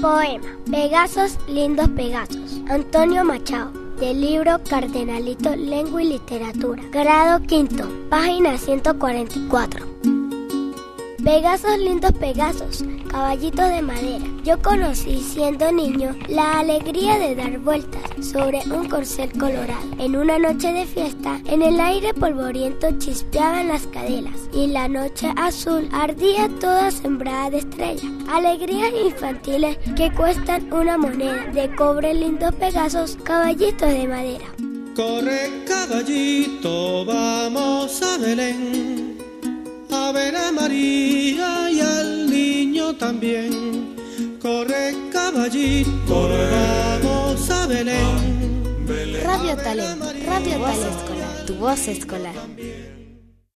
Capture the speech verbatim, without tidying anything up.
Poema Pegasos, lindos Pegasos, Antonio Machado, del libro Cardenalito, Lengua y Literatura, grado quinto, página ciento cuarenta y cuatro. Pegasos, lindos Pegasos, caballitos de madera. Yo conocí siendo niño la alegría de dar vueltas sobre un corcel colorado. En una noche de fiesta, en el aire polvoriento chispeaban las cadenas y la noche azul ardía toda sembrada de estrellas. Alegrías infantiles que cuestan una moneda de cobre, lindos Pegasos, caballitos de madera. Corre, caballito, vamos a Belén, a ver a María y al niño también. Corre, caballito, corre, vamos a Belén. Radio Talent, Radio Talent Escolar, tu voz escolar.